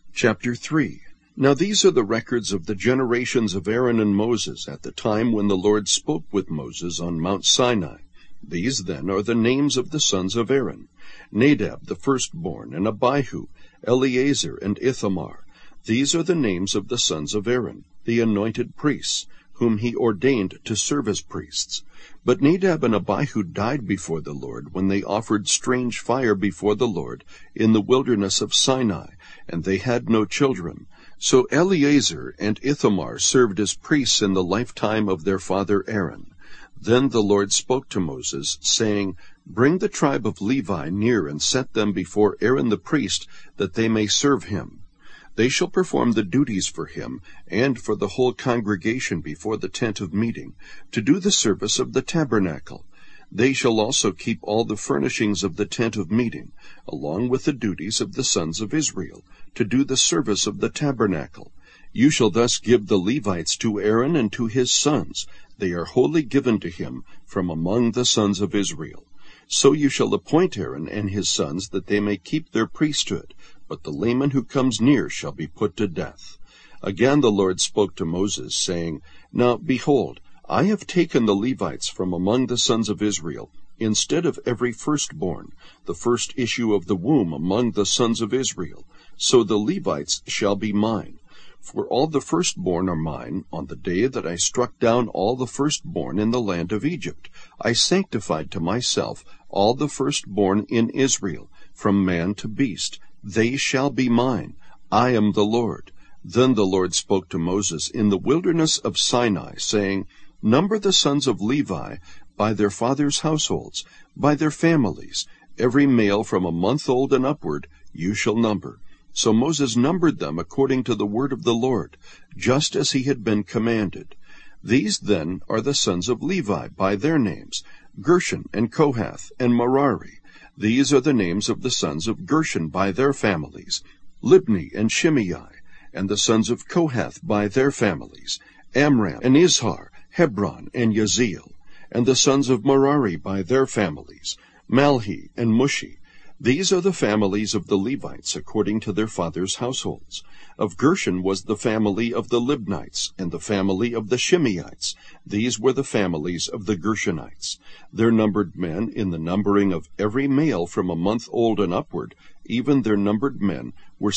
Chapter 3. Now these are the records of the generations of Aaron and Moses at the time when the Lord spoke with Moses on Mount Sinai. These then are the names of the sons of Aaron: Nadab the firstborn, and Abihu, Eleazar, and Ithamar. These are the names of the sons of Aaron, the anointed priests, whom he ordained to serve as priests. But Nadab and Abihu died before the Lord when they offered strange fire before the Lord in the wilderness of Sinai, and they had no children. So Eleazar and Ithamar served as priests in the lifetime of their father Aaron. Then the Lord spoke to Moses, saying, Bring the tribe of Levi near and set them before Aaron the priest, that they may serve him. They shall perform the duties for him and for the whole congregation before the tent of meeting, to do the service of the tabernacle. They shall also keep all the furnishings of the tent of meeting, along with the duties of the sons of Israel, to do the service of the tabernacle. You shall thus give the Levites to Aaron and to his sons. They are wholly given to him from among the sons of Israel. So you shall appoint Aaron and his sons, that they may keep their priesthood, but the layman who comes near shall be put to death. Again the Lord spoke to Moses, saying, Now behold, I have taken the Levites from among the sons of Israel, instead of every firstborn, the first issue of the womb among the sons of Israel. So the Levites shall be mine. For all the firstborn are mine. On the day that I struck down all the firstborn in the land of Egypt, I sanctified to myself all the firstborn in Israel, from man to beast. They shall be mine. I am the Lord. Then the Lord spoke to Moses in the wilderness of Sinai, saying, Number the sons of Levi by their fathers' households, by their families. Every male from a month old and upward you shall number. So Moses numbered them according to the word of the Lord, just as he had been commanded. These then are the sons of Levi by their names: Gershon and Kohath and Merari. These are the names of the sons of Gershon by their families: Libni and Shimei. And the sons of Kohath by their families: Amram and Izhar, Hebron and Yaziel. And the sons of Merari by their families: Malhi and Mushi. These are the families of the Levites according to their fathers' households. Of Gershon was the family of the Libnites, and the family of the Shimeites. These were the families of the Gershonites. Their numbered men in the numbering of every male from a month old and upward, even their numbered men, were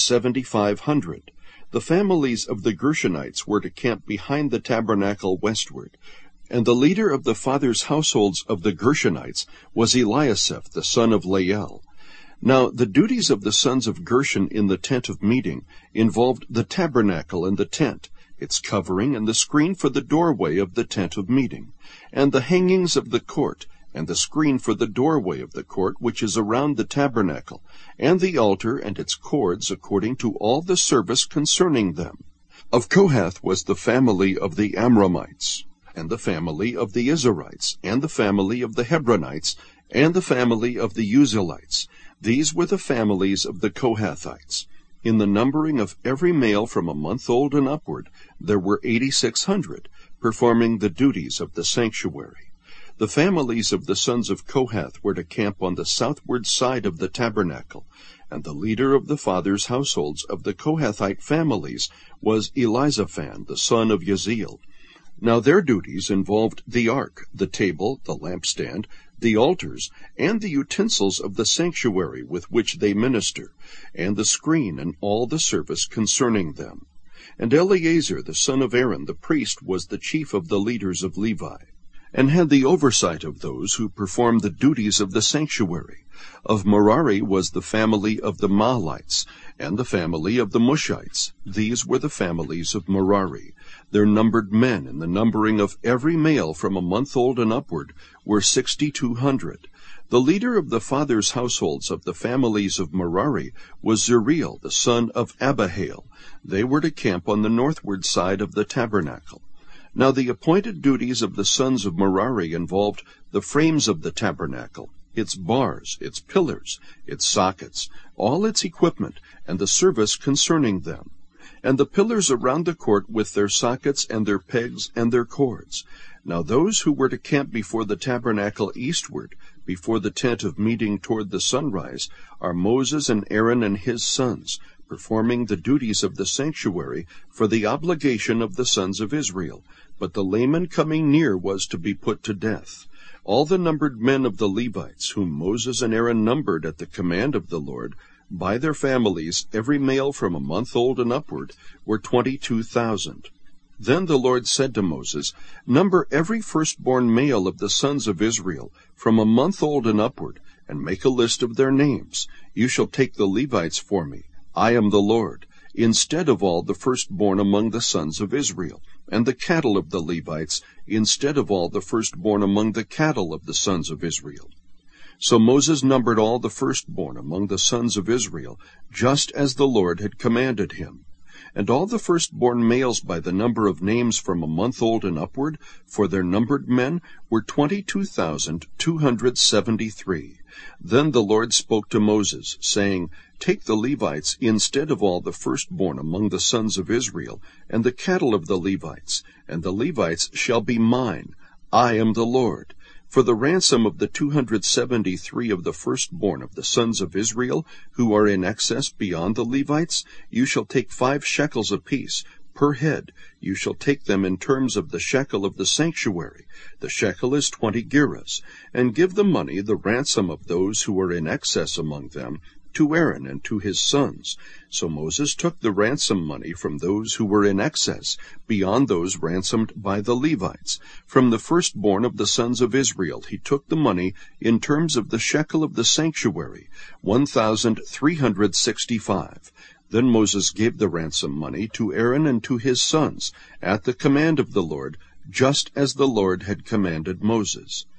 7,500. The families of the Gershonites were to camp behind the tabernacle westward. And the leader of the fathers' households of the Gershonites was Eliasaph the son of Lael. Now the duties of the sons of Gershon in the tent of meeting involved the tabernacle and the tent, its covering and the screen for the doorway of the tent of meeting, and the hangings of the court, and the screen for the doorway of the court which is around the tabernacle, and the altar and its cords according to all the service concerning them. Of Kohath was the family of the Amramites, and the family of the Izharites, and the family of the Hebronites, and the family of the Uzzielites. These were the families of the Kohathites. In the numbering of every male from a month old and upward, there were 8,600, performing the duties of the sanctuary. The families of the sons of Kohath were to camp on the southward side of the tabernacle, and the leader of the fathers' households of the Kohathite families was Elizaphan, the son of Yaziel. Now their duties involved the ark, the table, the lampstand, the altars, and the utensils of the sanctuary with which they minister, and the screen and all the service concerning them. And Eleazar the son of Aaron the priest was the chief of the leaders of Levi, and had the oversight of those who performed the duties of the sanctuary. Of Merari was the family of the Mahlites, and the family of the Mushites. These were the families of Merari. Their numbered men in the numbering of every male from a month old and upward were 6,200. The leader of the fathers' households of the families of Merari was Zuriel the son of Abihail. They were to camp on the northward side of the tabernacle. Now the appointed duties of the sons of Merari involved the frames of the tabernacle, its bars, its pillars, its sockets, all its equipment, and the service concerning them, and the pillars around the court with their sockets and their pegs and their cords. Now those who were to camp before the tabernacle eastward, before the tent of meeting toward the sunrise, are Moses and Aaron and his sons, performing the duties of the sanctuary for the obligation of the sons of Israel. But the layman coming near was to be put to death. All the numbered men of the Levites, whom Moses and Aaron numbered at the command of the Lord, by their families, every male from a month old and upward, were 22,000. Then the Lord said to Moses, Number every firstborn male of the sons of Israel, from a month old and upward, and make a list of their names. You shall take the Levites for me. I am the Lord, instead of all the firstborn among the sons of Israel, and the cattle of the Levites, instead of all the firstborn among the cattle of the sons of Israel. So Moses numbered all the firstborn among the sons of Israel, just as the Lord had commanded him. And all the firstborn males by the number of names from a month old and upward, for their numbered men, were 22,273. Then the Lord spoke to Moses, saying, Take the Levites instead of all the firstborn among the sons of Israel, and the cattle of the Levites, and the Levites shall be mine. I am the Lord. For the ransom of the 273 of the firstborn of the sons of Israel, who are in excess beyond the Levites, you shall take 5 shekels apiece. Per head, you shall take them in terms of the shekel of the sanctuary. The shekel is 20 gerahs. And give the money, the ransom of those who are in excess among them, to Aaron and to his sons. So Moses took the ransom money from those who were in excess, beyond those ransomed by the Levites. From the firstborn of the sons of Israel he took the money in terms of the shekel of the sanctuary, 1,365. Then Moses gave the ransom money to Aaron and to his sons, at the command of the Lord, just as the Lord had commanded Moses.